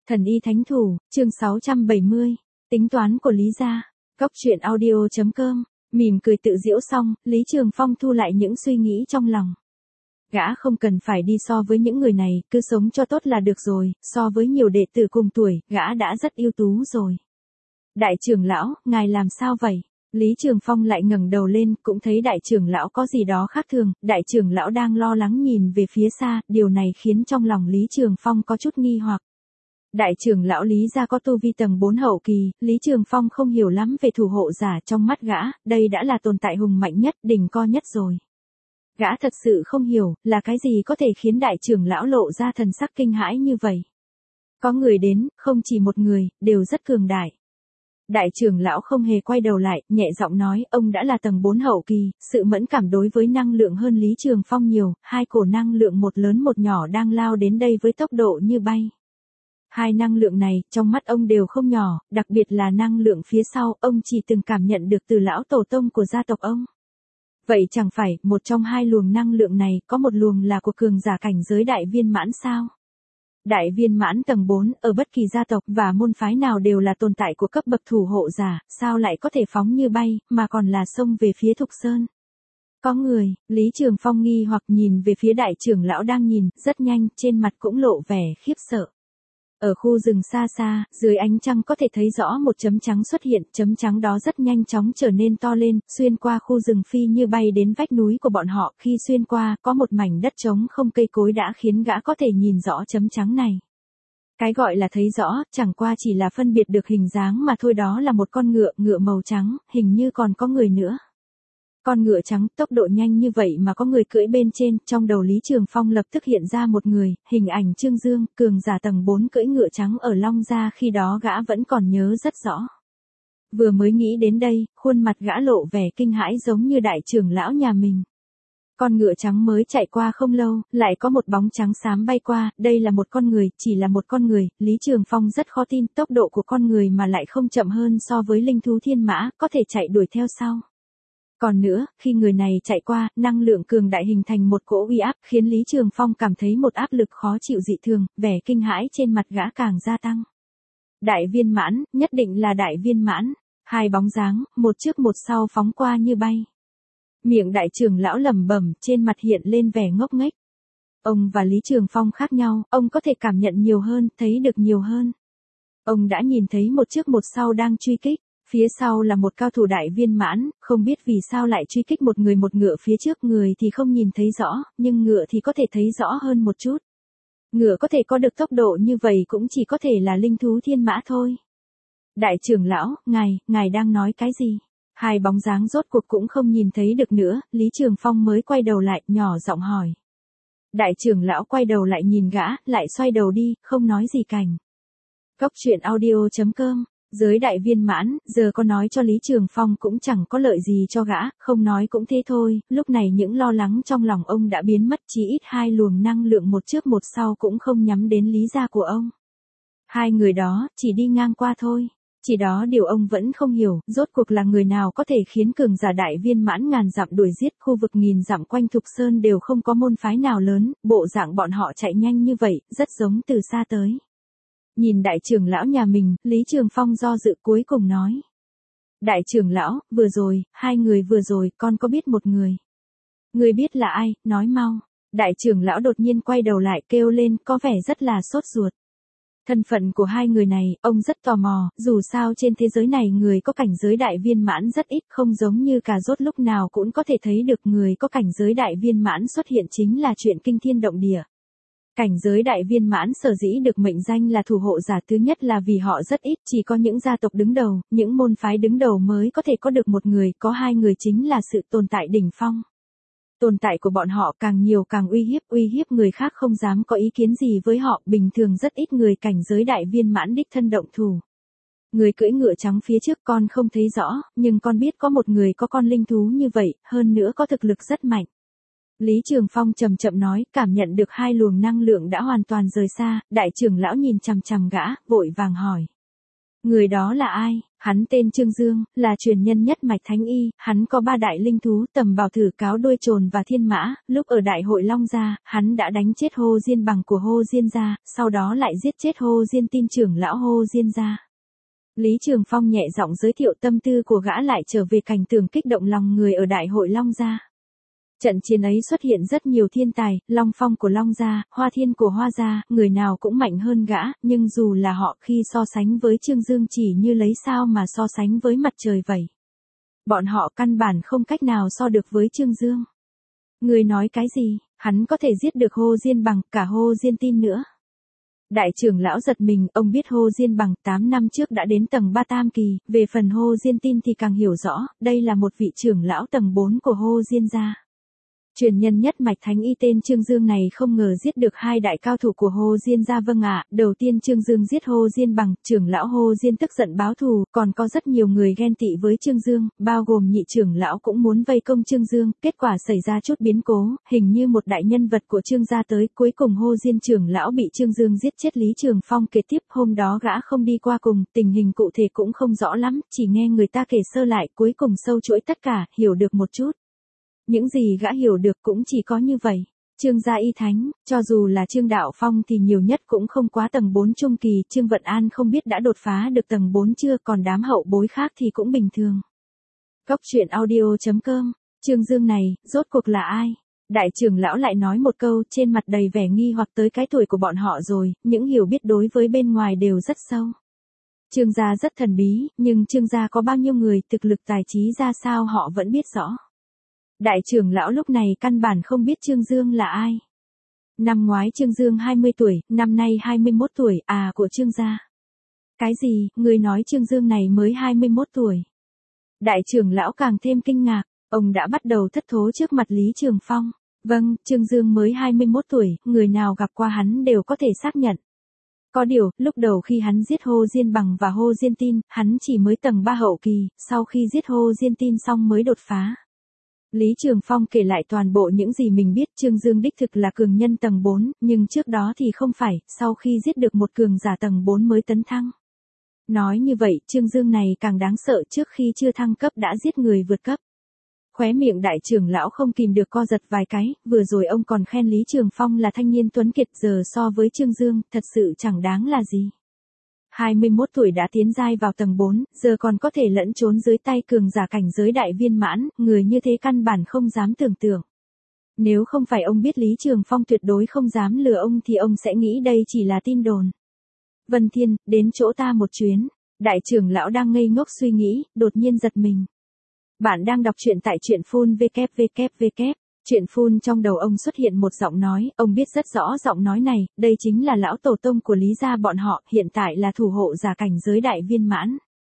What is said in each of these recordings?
Thần y thánh thủ, chương 670, tính toán của Lý gia. Góc truyện audio.com, mỉm cười tự giễu xong, Lý Trường Phong thu lại những suy nghĩ trong lòng. Gã không cần phải đi so với những người này, cứ sống cho tốt là được rồi, so với nhiều đệ tử cùng tuổi, gã đã rất ưu tú rồi. Đại trưởng lão, ngài làm sao vậy? Lý Trường Phong lại ngẩng đầu lên, cũng thấy đại trưởng lão có gì đó khác thường, đại trưởng lão đang lo lắng nhìn về phía xa, điều này khiến trong lòng Lý Trường Phong có chút nghi hoặc. Đại trưởng lão Lý gia có tu vi tầng 4 hậu kỳ, Lý Trường Phong không hiểu lắm về thủ hộ giả trong mắt gã, đây đã là tồn tại hùng mạnh nhất, đỉnh co nhất rồi. Gã thật sự không hiểu, là cái gì có thể khiến đại trưởng lão lộ ra thần sắc kinh hãi như vậy. Có người đến, không chỉ một người, đều rất cường đại. Đại trưởng lão không hề quay đầu lại, nhẹ giọng nói, ông đã là tầng 4 hậu kỳ, sự mẫn cảm đối với năng lượng hơn Lý Trường Phong nhiều, hai cổ năng lượng một lớn một nhỏ đang lao đến đây với tốc độ như bay. Hai năng lượng này, trong mắt ông đều không nhỏ, đặc biệt là năng lượng phía sau, ông chỉ từng cảm nhận được từ lão tổ tông của gia tộc ông. Vậy chẳng phải, một trong hai luồng năng lượng này, có một luồng là của cường giả cảnh giới đại viên mãn sao? Đại viên mãn tầng 4, ở bất kỳ gia tộc và môn phái nào đều là tồn tại của cấp bậc thủ hộ giả, sao lại có thể phóng như bay, mà còn là xông về phía Thục Sơn? Có người, Lý Trường Phong nghi hoặc nhìn về phía đại trưởng lão đang nhìn, rất nhanh, trên mặt cũng lộ vẻ khiếp sợ. Ở khu rừng xa xa, dưới ánh trăng có thể thấy rõ một chấm trắng xuất hiện, chấm trắng đó rất nhanh chóng trở nên to lên, xuyên qua khu rừng phi như bay đến vách núi của bọn họ, khi xuyên qua, có một mảnh đất trống không cây cối đã khiến gã có thể nhìn rõ chấm trắng này. Cái gọi là thấy rõ, chẳng qua chỉ là phân biệt được hình dáng mà thôi, đó là một con ngựa, ngựa màu trắng, hình như còn có người nữa. Con ngựa trắng, tốc độ nhanh như vậy mà có người cưỡi bên trên, trong đầu Lý Trường Phong lập tức hiện ra một người, hình ảnh Trương Dương, cường giả tầng 4 cưỡi ngựa trắng ở Long Gia, khi đó gã vẫn còn nhớ rất rõ. Vừa mới nghĩ đến đây, khuôn mặt gã lộ vẻ kinh hãi giống như đại trưởng lão nhà mình. Con ngựa trắng mới chạy qua không lâu, lại có một bóng trắng xám bay qua, đây là một con người, chỉ là một con người, Lý Trường Phong rất khó tin tốc độ của con người mà lại không chậm hơn so với linh thú thiên mã, có thể chạy đuổi theo sau. Còn nữa, khi người này chạy qua, năng lượng cường đại hình thành một cỗ uy áp, khiến Lý Trường Phong cảm thấy một áp lực khó chịu dị thường, vẻ kinh hãi trên mặt gã càng gia tăng. Đại viên mãn, nhất định là đại viên mãn, hai bóng dáng, một trước một sau phóng qua như bay. Miệng đại trưởng lão lẩm bẩm, trên mặt hiện lên vẻ ngốc nghếch. Ông và Lý Trường Phong khác nhau, ông có thể cảm nhận nhiều hơn, thấy được nhiều hơn. Ông đã nhìn thấy một trước một sau đang truy kích. Phía sau là một cao thủ đại viên mãn, không biết vì sao lại truy kích một người một ngựa phía trước, người thì không nhìn thấy rõ, nhưng ngựa thì có thể thấy rõ hơn một chút. Ngựa có thể có được tốc độ như vậy cũng chỉ có thể là linh thú thiên mã thôi. Đại trưởng lão, ngài đang nói cái gì? Hai bóng dáng rốt cuộc cũng không nhìn thấy được nữa, Lý Trường Phong mới quay đầu lại, nhỏ giọng hỏi. Đại trưởng lão quay đầu lại nhìn gã, lại xoay đầu đi, không nói gì cảnh. Góc truyện audio.com. Giới đại viên mãn, giờ có nói cho Lý Trường Phong cũng chẳng có lợi gì cho gã, không nói cũng thế thôi, lúc này những lo lắng trong lòng ông đã biến mất, chỉ ít hai luồng năng lượng một trước một sau cũng không nhắm đến Lý gia của ông. Hai người đó, chỉ đi ngang qua thôi. Chỉ đó điều ông vẫn không hiểu, rốt cuộc là người nào có thể khiến cường giả đại viên mãn ngàn dặm đuổi giết, khu vực nghìn dặm quanh Thục Sơn đều không có môn phái nào lớn, bộ dạng bọn họ chạy nhanh như vậy, rất giống từ xa tới. Nhìn đại trưởng lão nhà mình, Lý Trường Phong do dự cuối cùng nói. Đại trưởng lão, vừa rồi, hai người vừa rồi, con có biết một người. Người biết là ai, nói mau. Đại trưởng lão đột nhiên quay đầu lại kêu lên, có vẻ rất là sốt ruột. Thân phận của hai người này, ông rất tò mò, dù sao trên thế giới này người có cảnh giới đại viên mãn rất ít, không giống như cà rốt lúc nào cũng có thể thấy được người có cảnh giới đại viên mãn xuất hiện chính là chuyện kinh thiên động địa. Cảnh giới đại viên mãn sở dĩ được mệnh danh là thủ hộ giả, thứ nhất là vì họ rất ít, chỉ có những gia tộc đứng đầu, những môn phái đứng đầu mới có thể có được một người, có hai người chính là sự tồn tại đỉnh phong. Tồn tại của bọn họ càng nhiều càng uy hiếp người khác không dám có ý kiến gì với họ, bình thường rất ít người cảnh giới đại viên mãn đích thân động thủ. Người cưỡi ngựa trắng phía trước con không thấy rõ, nhưng con biết có một người có con linh thú như vậy, hơn nữa có thực lực rất mạnh. Lý Trường Phong chậm chậm nói, cảm nhận được hai luồng năng lượng đã hoàn toàn rời xa, đại trưởng lão nhìn chằm chằm gã, vội vàng hỏi. Người đó là ai? Hắn tên Trương Dương, là truyền nhân nhất mạch Thánh Y, hắn có 3 đại linh thú Tầm Bảo Thử, Cáo Đuôi Trồn và Thiên Mã, lúc ở Đại hội Long Gia, hắn đã đánh chết Hồ Diên Bằng của Hồ Diên gia, sau đó lại giết chết Hồ Diên Tin trưởng lão Hồ Diên gia. Lý Trường Phong nhẹ giọng giới thiệu tâm tư của gã, lại trở về cảnh tượng kích động lòng người ở Đại hội Long Gia. Trận chiến ấy xuất hiện rất nhiều thiên tài, Long Phong của Long Gia, Hoa Thiên của Hoa Gia, người nào cũng mạnh hơn gã, nhưng dù là họ khi so sánh với Trương Dương chỉ như lấy sao mà so sánh với mặt trời vậy. Bọn họ căn bản không cách nào so được với Trương Dương. Người nói cái gì, hắn có thể giết được Hồ Diên Bằng, cả Hồ Diên Tin nữa. Đại trưởng lão giật mình, ông biết Hồ Diên Bằng 8 năm trước đã đến tầng 3 tam kỳ, về phần Hồ Diên Tin thì càng hiểu rõ, đây là một vị trưởng lão tầng 4 của Hồ Diên gia. Truyền nhân nhất mạch Thánh Y tên Trương Dương này không ngờ giết được 2 đại cao thủ của Hồ Diên gia. Vâng ạ, đầu tiên Trương Dương giết Hồ Diên Bằng, trưởng lão Hồ Diên tức giận báo thù, còn có rất nhiều người ghen tị với Trương Dương, bao gồm nhị trưởng lão cũng muốn vây công Trương Dương, kết quả xảy ra chút biến cố, hình như một đại nhân vật của Trương gia tới, cuối cùng Hồ Diên trưởng lão bị Trương Dương giết chết. Lý Trường Phong kế tiếp hôm đó gã không đi qua cùng, tình hình cụ thể cũng không rõ lắm, chỉ nghe người ta kể sơ lại, cuối cùng sâu chuỗi tất cả, hiểu được một chút. Những gì gã hiểu được cũng chỉ có như vậy. Trương gia y thánh, cho dù là Trương Đạo Phong thì nhiều nhất cũng không quá tầng 4 trung kỳ, Trương Vận An không biết đã đột phá được tầng 4 chưa, còn đám hậu bối khác thì cũng bình thường. Góc truyện audio.com, Trương Dương này, rốt cuộc là ai? Đại trưởng lão lại nói một câu, trên mặt đầy vẻ nghi hoặc, tới cái tuổi của bọn họ rồi, những hiểu biết đối với bên ngoài đều rất sâu. Trương gia rất thần bí, nhưng Trương gia có bao nhiêu người, thực lực tài trí ra sao họ vẫn biết rõ. Đại trưởng lão lúc này căn bản không biết Trương Dương là ai. Năm ngoái Trương Dương 20 tuổi, năm nay 21 tuổi, của Trương gia. Cái gì, người nói Trương Dương này mới 21 tuổi. Đại trưởng lão càng thêm kinh ngạc, ông đã bắt đầu thất thố trước mặt Lý Trường Phong. Vâng, Trương Dương mới 21 tuổi, người nào gặp qua hắn đều có thể xác nhận. Có điều, lúc đầu khi hắn giết Hồ Diên Bằng và Hồ Diên Tin, hắn chỉ mới tầng 3 hậu kỳ, sau khi giết Hồ Diên Tin xong mới đột phá. Lý Trường Phong kể lại toàn bộ những gì mình biết. Trương Dương đích thực là cường nhân tầng 4, nhưng trước đó thì không phải, sau khi giết được một cường giả tầng 4 mới tấn thăng. Nói như vậy, Trương Dương này càng đáng sợ, trước khi chưa thăng cấp đã giết người vượt cấp. Khóe miệng đại trưởng lão không kìm được co giật vài cái, vừa rồi ông còn khen Lý Trường Phong là thanh niên tuấn kiệt, giờ so với Trương Dương, thật sự chẳng đáng là gì. 21 tuổi đã tiến giai vào tầng 4, giờ còn có thể lẫn trốn dưới tay cường giả cảnh giới đại viên mãn, người như thế căn bản không dám tưởng tượng. Nếu không phải ông biết Lý Trường Phong tuyệt đối không dám lừa ông thì ông sẽ nghĩ đây chỉ là tin đồn. Vân Thiên, đến chỗ ta một chuyến. Đại trưởng lão đang ngây ngốc suy nghĩ, đột nhiên giật mình. Bạn đang đọc truyện tại truyện phun www. Chuyện phun trong đầu ông xuất hiện một giọng nói, ông biết rất rõ giọng nói này, đây chính là lão tổ tông của Lý gia bọn họ, hiện tại là thủ hộ giả cảnh giới đại viên mãn.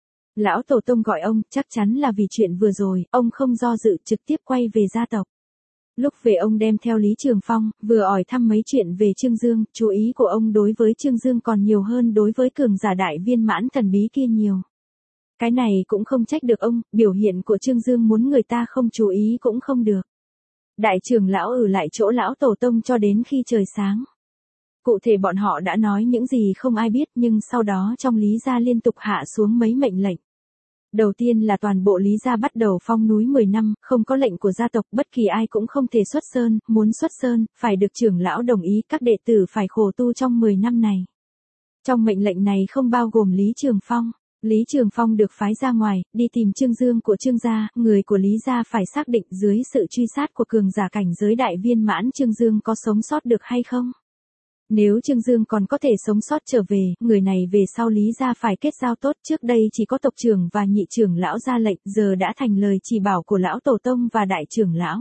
Lão tổ tông gọi ông, chắc chắn là vì chuyện vừa rồi, ông không do dự trực tiếp quay về gia tộc. Lúc về ông đem theo Lý Trường Phong, vừa hỏi thăm mấy chuyện về Trương Dương, chú ý của ông đối với Trương Dương còn nhiều hơn đối với cường giả đại viên mãn thần bí kia nhiều. Cái này cũng không trách được ông, biểu hiện của Trương Dương muốn người ta không chú ý cũng không được. Đại trưởng lão ở lại chỗ lão tổ tông cho đến khi trời sáng. Cụ thể bọn họ đã nói những gì không ai biết, nhưng sau đó trong Lý gia liên tục hạ xuống mấy mệnh lệnh. Đầu tiên là toàn bộ Lý gia bắt đầu phong núi 10 năm, không có lệnh của gia tộc, bất kỳ ai cũng không thể xuất sơn, muốn xuất sơn, phải được trưởng lão đồng ý, các đệ tử phải khổ tu trong 10 năm này. Trong mệnh lệnh này không bao gồm Lý Trường Phong. Lý Trường Phong được phái ra ngoài, đi tìm Trương Dương của Trương gia, người của Lý gia phải xác định dưới sự truy sát của cường giả cảnh giới đại viên mãn Trương Dương có sống sót được hay không. Nếu Trương Dương còn có thể sống sót trở về, người này về sau Lý gia phải kết giao tốt, trước đây chỉ có tộc trưởng và nhị trưởng lão ra lệnh, giờ đã thành lời chỉ bảo của lão tổ tông và đại trưởng lão.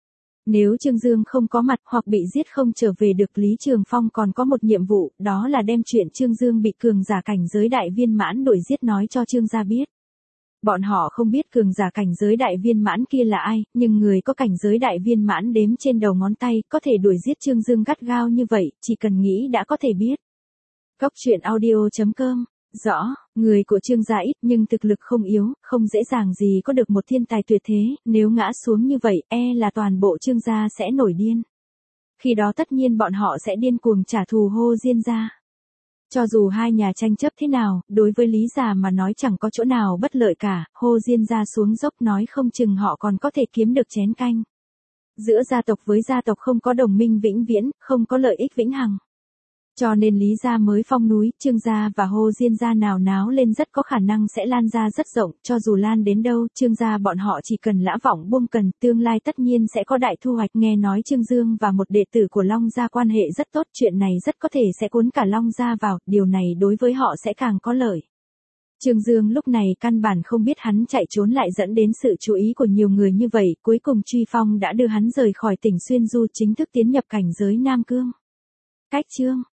Nếu Trương Dương không có mặt hoặc bị giết không trở về được, Lý Trường Phong còn có một nhiệm vụ, đó là đem chuyện Trương Dương bị cường giả cảnh giới đại viên mãn đuổi giết nói cho Trương gia biết. Bọn họ không biết cường giả cảnh giới đại viên mãn kia là ai, nhưng người có cảnh giới đại viên mãn đếm trên đầu ngón tay, có thể đuổi giết Trương Dương gắt gao như vậy, chỉ cần nghĩ đã có thể biết. Góc truyện audio.com. Rõ, người của Trương gia ít nhưng thực lực không yếu, không dễ dàng gì có được một thiên tài tuyệt thế, nếu ngã xuống như vậy, là toàn bộ Trương gia sẽ nổi điên. Khi đó tất nhiên bọn họ sẽ điên cuồng trả thù Hồ Diên gia. Cho dù hai nhà tranh chấp thế nào, đối với Lý gia mà nói chẳng có chỗ nào bất lợi cả, Hồ Diên gia xuống dốc nói không chừng họ còn có thể kiếm được chén canh. Giữa gia tộc với gia tộc không có đồng minh vĩnh viễn, không có lợi ích vĩnh hằng. Cho nên Lý gia mới phong núi, Trương gia và Hồ Diên gia nào náo lên rất có khả năng sẽ lan ra rất rộng, cho dù lan đến đâu, Trương gia bọn họ chỉ cần lã vọng buông cần, tương lai tất nhiên sẽ có đại thu hoạch. Nghe nói Trương Dương và một đệ tử của Long gia quan hệ rất tốt, chuyện này rất có thể sẽ cuốn cả Long gia vào, điều này đối với họ sẽ càng có lợi. Trương Dương lúc này căn bản không biết hắn chạy trốn lại dẫn đến sự chú ý của nhiều người như vậy, cuối cùng Truy Phong đã đưa hắn rời khỏi tỉnh Xuyên Du, chính thức tiến nhập cảnh giới Nam Cương. Cách chương